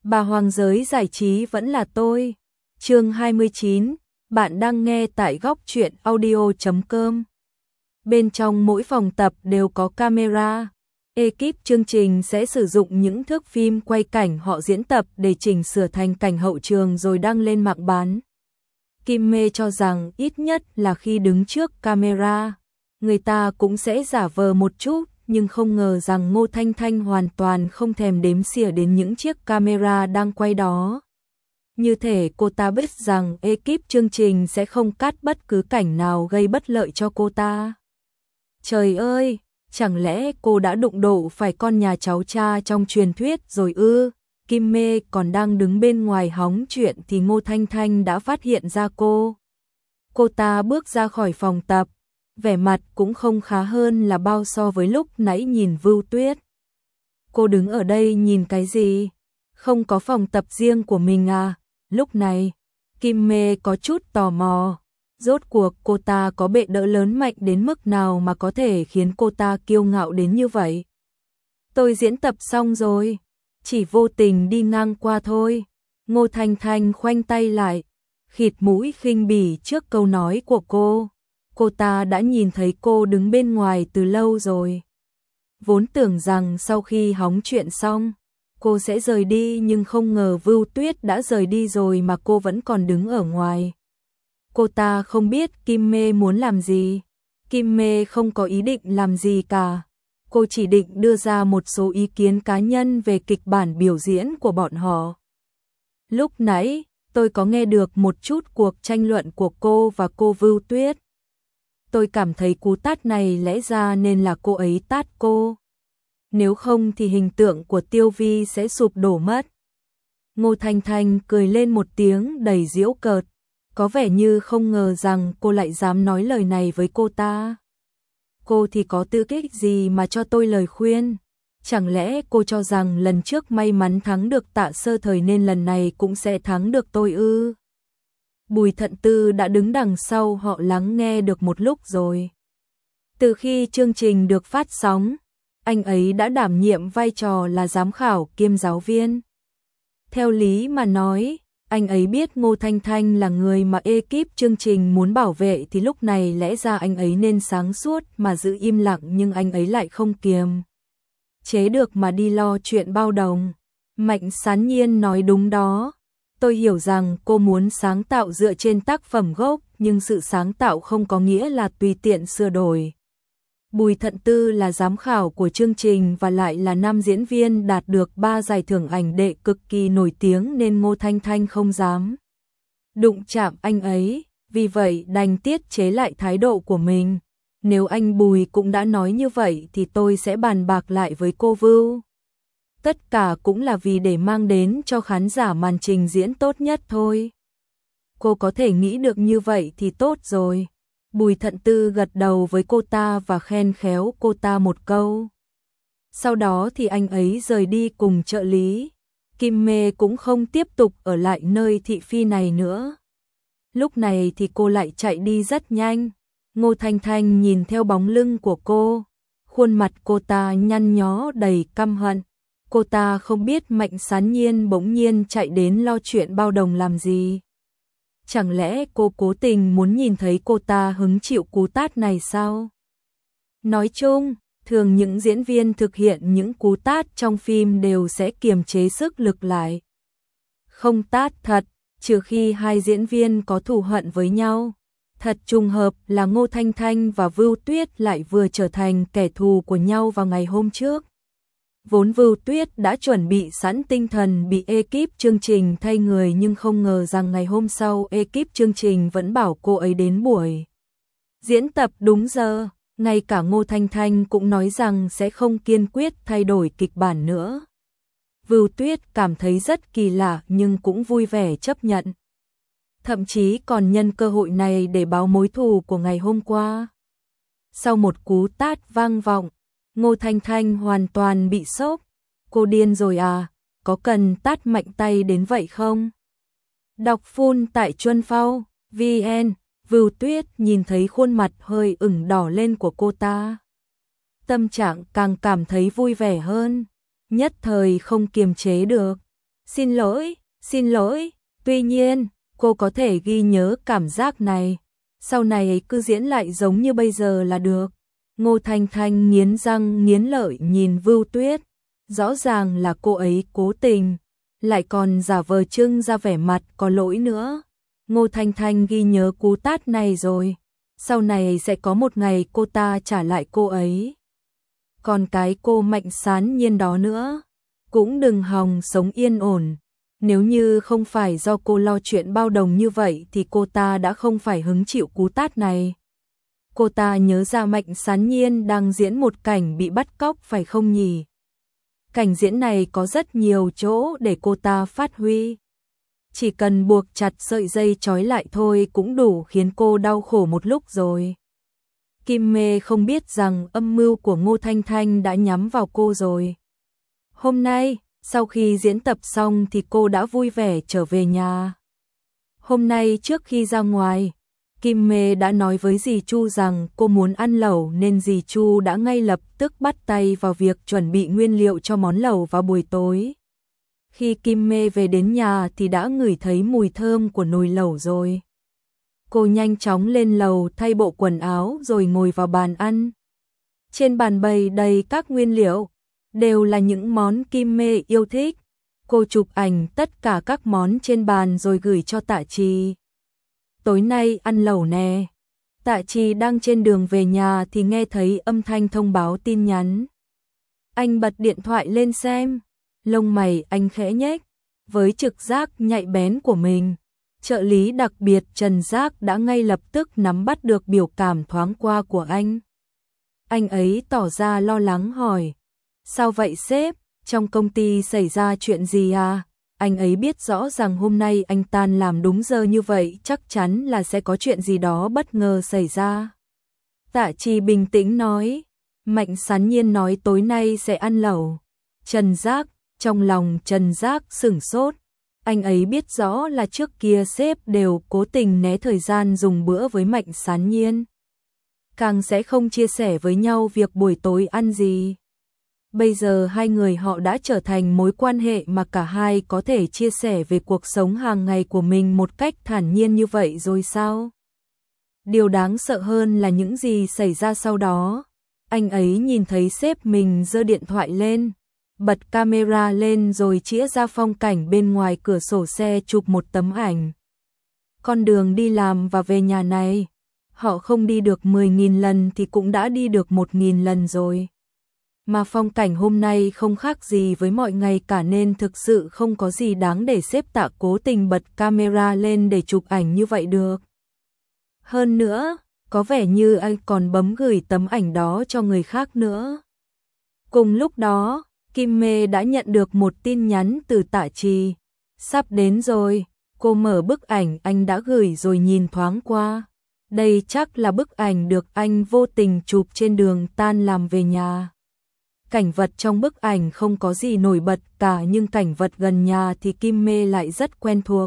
Bà Hoàng giới giải trí vẫn là tôi. Chương 29, bạn đang nghe tại góc truyện audio.com. Bên trong mỗi phòng tập đều có camera. Ekip chương trình sẽ sử dụng những thước phim quay cảnh họ diễn tập để chỉnh sửa thành cảnh hậu trường rồi đăng lên mạng bán. Kim Mê cho rằng ít nhất là khi đứng trước camera, người ta cũng sẽ giả vờ một chút, nhưng không ngờ rằng Ngô Thanh Thanh hoàn toàn không thèm đếm xỉa đến những chiếc camera đang quay đó. Như thể cô ta biết rằng ekip chương trình sẽ không cắt bất cứ cảnh nào gây bất lợi cho cô ta. Trời ơi, chẳng lẽ cô đã đụng độ phải con nhà cháu cha trong truyền thuyết rồi ư? Kim Mê còn đang đứng bên ngoài hóng chuyện thì Ngô Thanh Thanh đã phát hiện ra cô. Cô ta bước ra khỏi phòng tập, vẻ mặt cũng không khá hơn là bao so với lúc nãy nhìn Vưu Tuyết. Cô đứng ở đây nhìn cái gì? Không có phòng tập riêng của mình à? Lúc này, Kim Mê có chút tò mò. Rốt cuộc cô ta có bệ đỡ lớn mạnh đến mức nào mà có thể khiến cô ta kiêu ngạo đến như vậy? Tôi diễn tập xong rồi, chỉ vô tình đi ngang qua thôi. Ngô Thanh Thanh khoanh tay lại, khịt mũi khinh bỉ trước câu nói của cô. Cô ta đã nhìn thấy cô đứng bên ngoài từ lâu rồi. Vốn tưởng rằng sau khi hóng chuyện xong, cô sẽ rời đi nhưng không ngờ Vưu Tuyết đã rời đi rồi mà cô vẫn còn đứng ở ngoài. Cô ta không biết Kim Mê muốn làm gì. Kim Mê không có ý định làm gì cả. Cô chỉ định đưa ra một số ý kiến cá nhân về kịch bản biểu diễn của bọn họ. Lúc nãy, tôi có nghe được một chút cuộc tranh luận của cô và cô Vưu Tuyết. Tôi cảm thấy cú tát này lẽ ra nên là cô ấy tát cô. Nếu không thì hình tượng của Tiêu Vi sẽ sụp đổ mất. Ngô Thanh Thanh cười lên một tiếng đầy giễu cợt, có vẻ như không ngờ rằng cô lại dám nói lời này với cô ta. Cô thì có tư cách gì mà cho tôi lời khuyên? Chẳng lẽ cô cho rằng lần trước may mắn thắng được Tạ Sơ Thời nên lần này cũng sẽ thắng được tôi ư? Bùi Thận Tư đã đứng đằng sau họ lắng nghe được một lúc rồi. Từ khi chương trình được phát sóng, anh ấy đã đảm nhiệm vai trò là giám khảo kiêm giáo viên. Theo lý mà nói, anh ấy biết Ngô Thanh Thanh là người mà ekip chương trình muốn bảo vệ thì lúc này lẽ ra anh ấy nên sáng suốt mà giữ im lặng, nhưng anh ấy lại không kiềm chế được mà đi lo chuyện bao đồng. Mạnh Sán Nhiên nói đúng đó. Tôi hiểu rằng cô muốn sáng tạo dựa trên tác phẩm gốc, nhưng sự sáng tạo không có nghĩa là tùy tiện sửa đổi. Bùi Thận Tư là giám khảo của chương trình và lại là nam diễn viên đạt được 3 giải thưởng ảnh đệ cực kỳ nổi tiếng nên Ngô Thanh Thanh không dám đụng chạm anh ấy, vì vậy đành tiết chế lại thái độ của mình. Nếu anh Bùi cũng đã nói như vậy thì tôi sẽ bàn bạc lại với cô Vưu. Tất cả cũng là vì để mang đến cho khán giả màn trình diễn tốt nhất thôi. Cô có thể nghĩ được như vậy thì tốt rồi. Bùi Thận Tư gật đầu với cô ta và khen khéo cô ta một câu. Sau đó thì anh ấy rời đi cùng trợ lý. Kim Mê cũng không tiếp tục ở lại nơi thị phi này nữa. Lúc này thì cô lại chạy đi rất nhanh. Ngô Thanh Thanh nhìn theo bóng lưng của cô. Khuôn mặt cô ta nhăn nhó đầy căm hận. Cô ta không biết Mạnh Sán Nhiên bỗng nhiên chạy đến lo chuyện bao đồng làm gì. Chẳng lẽ cô cố tình muốn nhìn thấy cô ta hứng chịu cú tát này sao? Nói chung, thường những diễn viên thực hiện những cú tát trong phim đều sẽ kiềm chế sức lực lại. Không tát thật, trừ khi hai diễn viên có thù hận với nhau. Thật trùng hợp là Ngô Thanh Thanh và Vưu Tuyết lại vừa trở thành kẻ thù của nhau vào ngày hôm trước. Vốn Vưu Tuyết đã chuẩn bị sẵn tinh thần bị ekip chương trình thay người, nhưng không ngờ rằng ngày hôm sau ekip chương trình vẫn bảo cô ấy đến buổi diễn tập đúng giờ. Ngay cả Ngô Thanh Thanh cũng nói rằng sẽ không kiên quyết thay đổi kịch bản nữa. Vưu Tuyết cảm thấy rất kỳ lạ nhưng cũng vui vẻ chấp nhận. Thậm chí còn nhân cơ hội này để báo mối thù của ngày hôm qua. Sau một cú tát vang vọng, Ngô Thanh Thanh hoàn toàn bị sốc. Cô điên rồi à? Có cần tát mạnh tay đến vậy không? Đọc full tại Chuân Phao VN. Vưu Tuyết nhìn thấy khuôn mặt hơi ửng đỏ lên của cô ta. Tâm trạng càng cảm thấy vui vẻ hơn. Nhất thời không kiềm chế được. Xin lỗi. Tuy nhiên, cô có thể ghi nhớ cảm giác này. Sau này ấy cứ diễn lại giống như bây giờ là được. Ngô Thanh Thanh nghiến răng nghiến lợi nhìn Vưu Tuyết. Rõ ràng là cô ấy cố tình, lại còn giả vờ trưng ra vẻ mặt có lỗi nữa. Ngô Thanh Thanh ghi nhớ cú tát này rồi. Sau này sẽ có một ngày cô ta trả lại cô ấy. Còn cái cô Mạnh Sán Nhiên đó nữa, cũng đừng hòng sống yên ổn. Nếu như không phải do cô lo chuyện bao đồng như vậy thì cô ta đã không phải hứng chịu cú tát này. Cô ta nhớ ra Mạnh Sán Nhiên đang diễn một cảnh bị bắt cóc phải không nhỉ? Cảnh diễn này có rất nhiều chỗ để cô ta phát huy. Chỉ cần buộc chặt sợi dây trói lại thôi cũng đủ khiến cô đau khổ một lúc rồi. Kim Mê không biết rằng âm mưu của Ngô Thanh Thanh đã nhắm vào cô rồi. Hôm nay, sau khi diễn tập xong thì cô đã vui vẻ trở về nhà. Hôm nay trước khi ra ngoài, Kim Mê đã nói với dì Chu rằng cô muốn ăn lẩu nên dì Chu đã ngay lập tức bắt tay vào việc chuẩn bị nguyên liệu cho món lẩu vào buổi tối. Khi Kim Mê về đến nhà thì đã ngửi thấy mùi thơm của nồi lẩu rồi. Cô nhanh chóng lên lầu thay bộ quần áo rồi ngồi vào bàn ăn. Trên bàn bày đầy các nguyên liệu, đều là những món Kim Mê yêu thích. Cô chụp ảnh tất cả các món trên bàn rồi gửi cho Tạ Trì. Tối nay ăn lẩu nè. Tạ Trì đang trên đường về nhà thì nghe thấy âm thanh thông báo tin nhắn. Anh bật điện thoại lên xem, lông mày anh khẽ nhếch. Với trực giác nhạy bén của mình, trợ lý đặc biệt Trần Giác đã ngay lập tức nắm bắt được biểu cảm thoáng qua của anh. Anh ấy tỏ ra lo lắng hỏi. Sao vậy sếp, trong công ty xảy ra chuyện gì à? Anh ấy biết rõ rằng hôm nay anh tan làm đúng giờ như vậy chắc chắn là sẽ có chuyện gì đó bất ngờ xảy ra. Tạ Trì bình tĩnh nói. Mạnh Sán Nhiên nói tối nay sẽ ăn lẩu. Trần Giác, trong lòng Trần Giác sửng sốt. Anh ấy biết rõ là trước kia sếp đều cố tình né thời gian dùng bữa với Mạnh Sán Nhiên. Càng sẽ không chia sẻ với nhau việc buổi tối ăn gì. Bây giờ hai người họ đã trở thành mối quan hệ mà cả hai có thể chia sẻ về cuộc sống hàng ngày của mình một cách thản nhiên như vậy rồi sao? Điều đáng sợ hơn là những gì xảy ra sau đó. Anh ấy nhìn thấy sếp mình giơ điện thoại lên, bật camera lên rồi chĩa ra phong cảnh bên ngoài cửa sổ xe chụp một tấm ảnh. Con đường đi làm và về nhà này, họ không đi được 10.000 lần thì cũng đã đi được 1.000 lần rồi. Mà phong cảnh hôm nay không khác gì với mọi ngày cả nên thực sự không có gì đáng để sếp Tạ cố tình bật camera lên để chụp ảnh như vậy được. Hơn nữa, có vẻ như anh còn bấm gửi tấm ảnh đó cho người khác nữa. Cùng lúc đó, Kim Mê đã nhận được một tin nhắn từ Tạ Trì. Sắp đến rồi, cô mở bức ảnh anh đã gửi rồi nhìn thoáng qua. Đây chắc là bức ảnh được anh vô tình chụp trên đường tan làm về nhà. Cảnh vật trong bức ảnh không có gì nổi bật cả nhưng cảnh vật gần nhà thì Kim Mê lại rất quen thuộc.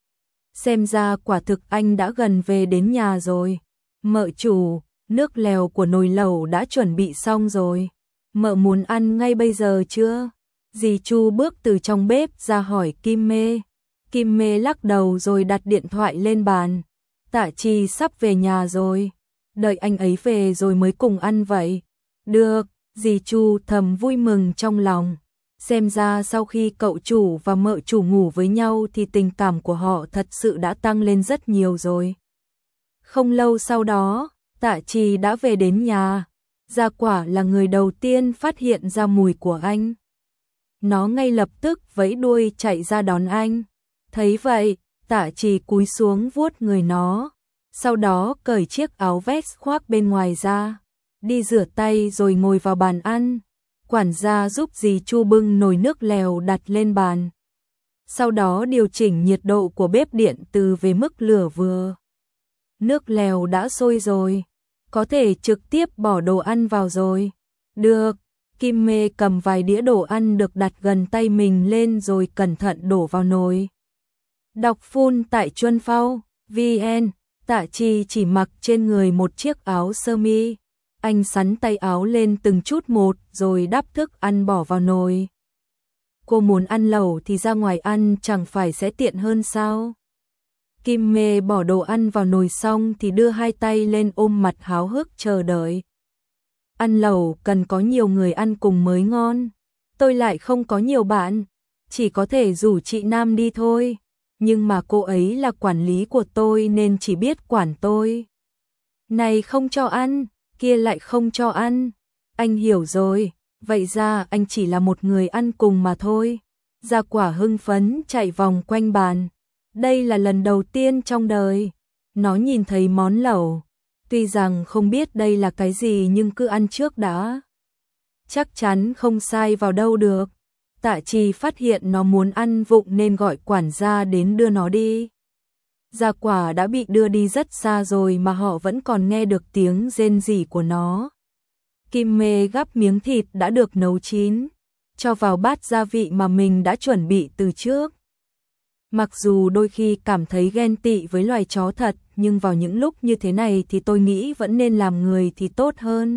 Xem ra quả thực anh đã gần về đến nhà rồi. Mợ chủ, nước lèo của nồi lẩu đã chuẩn bị xong rồi. Mợ muốn ăn ngay bây giờ chưa? Dì Chu bước từ trong bếp ra hỏi Kim Mê. Kim Mê lắc đầu rồi đặt điện thoại lên bàn. Tạ Trì sắp về nhà rồi. Đợi anh ấy về rồi mới cùng ăn vậy. Được, dì Chu thầm vui mừng trong lòng. Xem ra sau khi cậu chủ và mợ chủ ngủ với nhau thì tình cảm của họ thật sự đã tăng lên rất nhiều rồi. Không lâu sau đó, Tạ Trì đã về đến nhà. Gia Quả là người đầu tiên phát hiện ra mùi của anh. Nó ngay lập tức vẫy đuôi chạy ra đón anh. Thấy vậy, Tạ Trì cúi xuống vuốt người nó. Sau đó cởi chiếc áo vest khoác bên ngoài ra. Đi rửa tay rồi ngồi vào bàn ăn. Quản gia giúp dì Chu bưng nồi nước lèo đặt lên bàn. Sau đó điều chỉnh nhiệt độ của bếp điện từ về mức lửa vừa. Nước lèo đã sôi rồi. Có thể trực tiếp bỏ đồ ăn vào rồi. Được, Kim Mê cầm vài đĩa đồ ăn được đặt gần tay mình lên rồi cẩn thận đổ vào nồi. Đọc full tại Chuân Phao, VN, Tạ Trì chỉ mặc trên người một chiếc áo sơ mi. Anh xắn tay áo lên từng chút một rồi đắp thức ăn bỏ vào nồi. cô muốn ăn lẩu thì ra ngoài ăn chẳng phải sẽ tiện hơn sao? Kim Mê bỏ đồ ăn vào nồi xong thì đưa hai tay lên ôm mặt háo hức chờ đợi. Ăn lẩu cần có nhiều người ăn cùng mới ngon. Tôi lại không có nhiều bạn, chỉ có thể rủ chị Nam đi thôi. Nhưng mà cô ấy là quản lý của tôi nên chỉ biết quản tôi. Này không cho ăn, kia lại không cho ăn. Anh hiểu rồi, vậy ra anh chỉ là một người ăn cùng mà thôi. Gia Quả hưng phấn chạy vòng quanh bàn. Đây là lần đầu tiên trong đời nó nhìn thấy món lẩu. Tuy rằng không biết đây là cái gì nhưng cứ ăn trước đã. Chắc chắn không sai vào đâu được. Tạ Trì phát hiện nó muốn ăn vụng nên gọi quản gia đến đưa nó đi. Gia Quả đã bị đưa đi rất xa rồi mà họ vẫn còn nghe được tiếng rên rỉ của nó. Kim Mê gắp miếng thịt đã được nấu chín, cho vào bát gia vị mà mình đã chuẩn bị từ trước. Mặc dù đôi khi cảm thấy ghen tị với loài chó thật, nhưng vào những lúc như thế này thì tôi nghĩ vẫn nên làm người thì tốt hơn.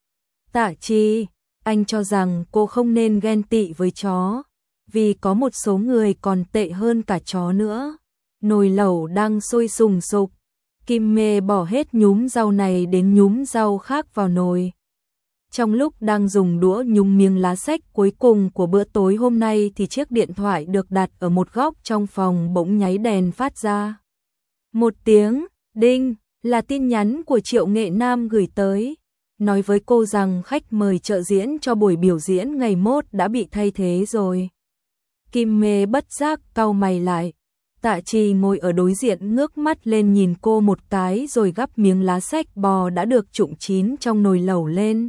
Tạ Trì, anh cho rằng cô không nên ghen tị với chó, vì có một số người còn tệ hơn cả chó nữa. Nồi lẩu đang sôi sùng sục, Kim Mê bỏ hết nhúm rau này đến nhúm rau khác vào nồi. Trong lúc đang dùng đũa nhúng miếng lá sách cuối cùng của bữa tối hôm nay thì chiếc điện thoại được đặt ở một góc trong phòng bỗng nháy đèn phát ra. Một tiếng, đinh, là tin nhắn của Triệu Nghệ Nam gửi tới, nói với cô rằng khách mời trợ diễn cho buổi biểu diễn ngày mốt đã bị thay thế rồi. Kim Mê bất giác cau mày lại. Tạ Trì ngồi ở đối diện ngước mắt lên nhìn cô một cái rồi gắp miếng lá sách bò đã được trụng chín trong nồi lẩu lên.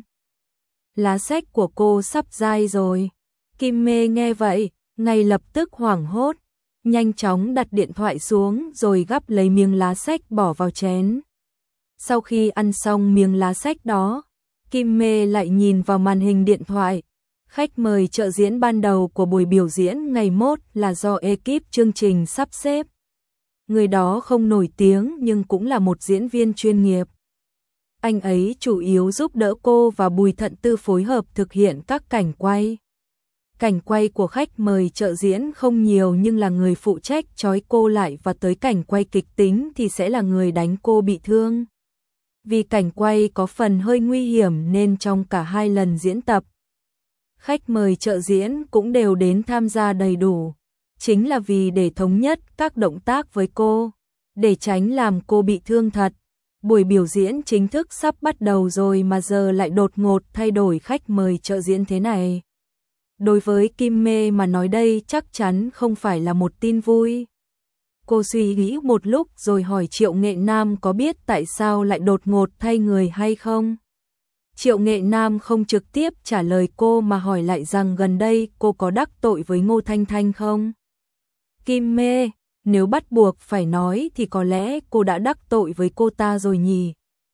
Lá sách của cô sắp dai rồi. Kim Mê nghe vậy, ngay lập tức hoảng hốt, nhanh chóng đặt điện thoại xuống rồi gắp lấy miếng lá sách bỏ vào chén. Sau khi ăn xong miếng lá sách đó, Kim Mê lại nhìn vào màn hình điện thoại. Khách mời trợ diễn ban đầu của buổi biểu diễn ngày mốt là do ekip chương trình sắp xếp. Người đó không nổi tiếng nhưng cũng là một diễn viên chuyên nghiệp. Anh ấy chủ yếu giúp đỡ cô và Bùi Thận Tư phối hợp thực hiện các cảnh quay. Cảnh quay của khách mời trợ diễn không nhiều nhưng là người phụ trách trói cô lại, và tới cảnh quay kịch tính thì sẽ là người đánh cô bị thương. Vì cảnh quay có phần hơi nguy hiểm nên trong cả hai lần diễn tập, khách mời trợ diễn cũng đều đến tham gia đầy đủ. Chính là vì để thống nhất các động tác với cô, để tránh làm cô bị thương thật. Buổi biểu diễn chính thức sắp bắt đầu rồi mà giờ lại đột ngột thay đổi khách mời trợ diễn thế này. Đối với Kim Mê mà nói đây chắc chắn không phải là một tin vui. Cô suy nghĩ một lúc rồi hỏi Triệu Nghệ Nam có biết tại sao lại đột ngột thay người hay không. Triệu Nghệ Nam không trực tiếp trả lời cô mà hỏi lại rằng gần đây cô có đắc tội với Ngô Thanh Thanh không? Kim Mê, nếu bắt buộc phải nói thì có lẽ cô đã đắc tội với cô ta rồi nhỉ.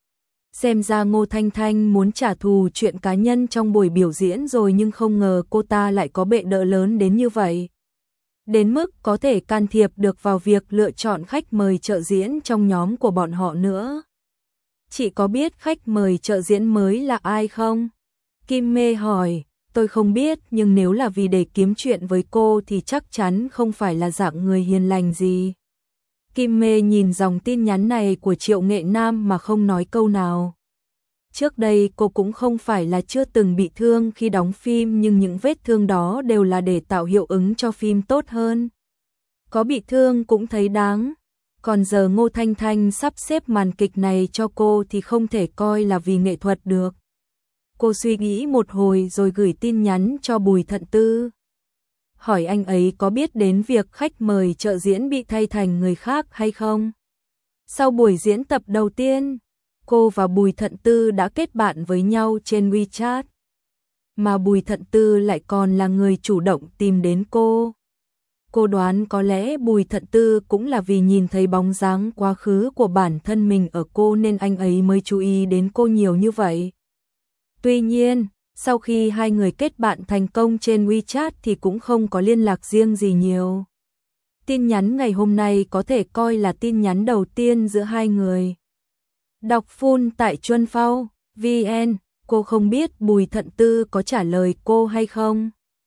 Xem ra Ngô Thanh Thanh muốn trả thù chuyện cá nhân trong buổi biểu diễn rồi, nhưng không ngờ cô ta lại có bệ đỡ lớn đến như vậy. Đến mức có thể can thiệp được vào việc lựa chọn khách mời trợ diễn trong nhóm của bọn họ nữa. Chị có biết khách mời trợ diễn mới là ai không? Kim Mê hỏi. Tôi không biết, nhưng nếu là vì để kiếm chuyện với cô thì chắc chắn không phải là dạng người hiền lành gì. Kim Mê nhìn dòng tin nhắn này của Triệu Nghệ Nam mà không nói câu nào. Trước đây cô cũng không phải là chưa từng bị thương khi đóng phim, nhưng những vết thương đó đều là để tạo hiệu ứng cho phim tốt hơn. Có bị thương cũng thấy đáng. Còn giờ Ngô Thanh Thanh sắp xếp màn kịch này cho cô thì không thể coi là vì nghệ thuật được. Cô suy nghĩ một hồi rồi gửi tin nhắn cho Bùi Thận Tư. Hỏi anh ấy có biết đến việc khách mời trợ diễn bị thay thành người khác hay không? Sau buổi diễn tập đầu tiên, cô và Bùi Thận Tư đã kết bạn với nhau trên WeChat. Mà Bùi Thận Tư lại còn là người chủ động tìm đến cô. Cô đoán có lẽ Bùi Thận Tư cũng là vì nhìn thấy bóng dáng quá khứ của bản thân mình ở cô nên anh ấy mới chú ý đến cô nhiều như vậy. Tuy nhiên, sau khi hai người kết bạn thành công trên WeChat thì cũng không có liên lạc riêng gì nhiều. Tin nhắn ngày hôm nay có thể coi là tin nhắn đầu tiên giữa hai người. Đọc full tại Chuân Phao, VN, cô không biết Bùi Thận Tư có trả lời cô hay không.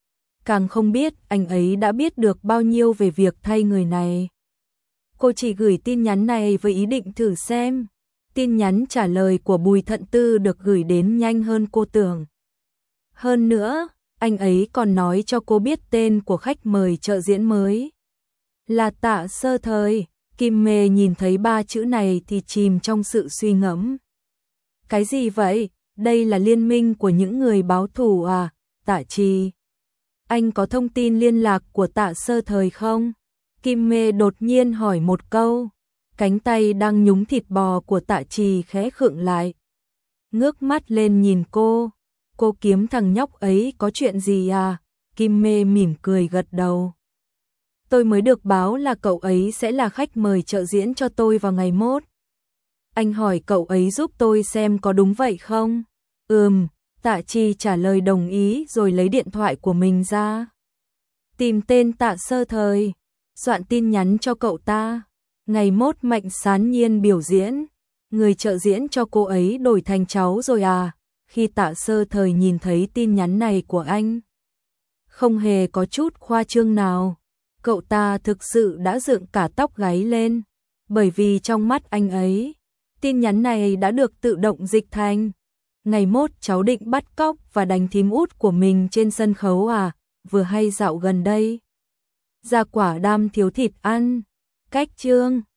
càng không biết anh ấy đã biết được bao nhiêu về việc thay người này. Cô chỉ gửi tin nhắn này với ý định thử xem. Tin nhắn trả lời của Bùi Thận Tư được gửi đến nhanh hơn cô tưởng. Hơn nữa, anh ấy còn nói cho cô biết tên của khách mời trợ diễn mới. Là Tạ Sơ Thời. Kim Mê nhìn thấy 3 chữ này thì chìm trong sự suy ngẫm. Cái gì vậy? Đây là liên minh của những người báo thù à? Tạ Trì. Anh có thông tin liên lạc của Tạ Sơ Thời không? Kim Mê đột nhiên hỏi một câu. Cánh tay đang nhúng thịt bò của Tạ Trì khẽ khựng lại. Ngước mắt lên nhìn cô. Cô kiếm thằng nhóc ấy có chuyện gì à? Kim Mê mỉm cười gật đầu. Tôi mới được báo là cậu ấy sẽ là khách mời trợ diễn cho tôi vào ngày mốt. Anh hỏi cậu ấy giúp tôi xem có đúng vậy không? Tạ Trì trả lời đồng ý rồi lấy điện thoại của mình ra. Tìm tên Tạ Sơ Thời, soạn tin nhắn cho cậu ta. Ngày mốt Mạnh Sán Nhiên biểu diễn, người trợ diễn cho cô ấy đổi thành cháu rồi à? Khi Tạ Sơ Thời nhìn thấy tin nhắn này của anh, không hề có chút khoa trương nào. Cậu ta thực sự đã dựng cả tóc gáy lên, bởi vì trong mắt anh ấy, tin nhắn này đã được tự động dịch thành: ngày mốt cháu định bắt cóc và đánh thím út của mình trên sân khấu à? Vừa hay dạo gần đây ra quả đam thiếu thịt ăn. Cách chương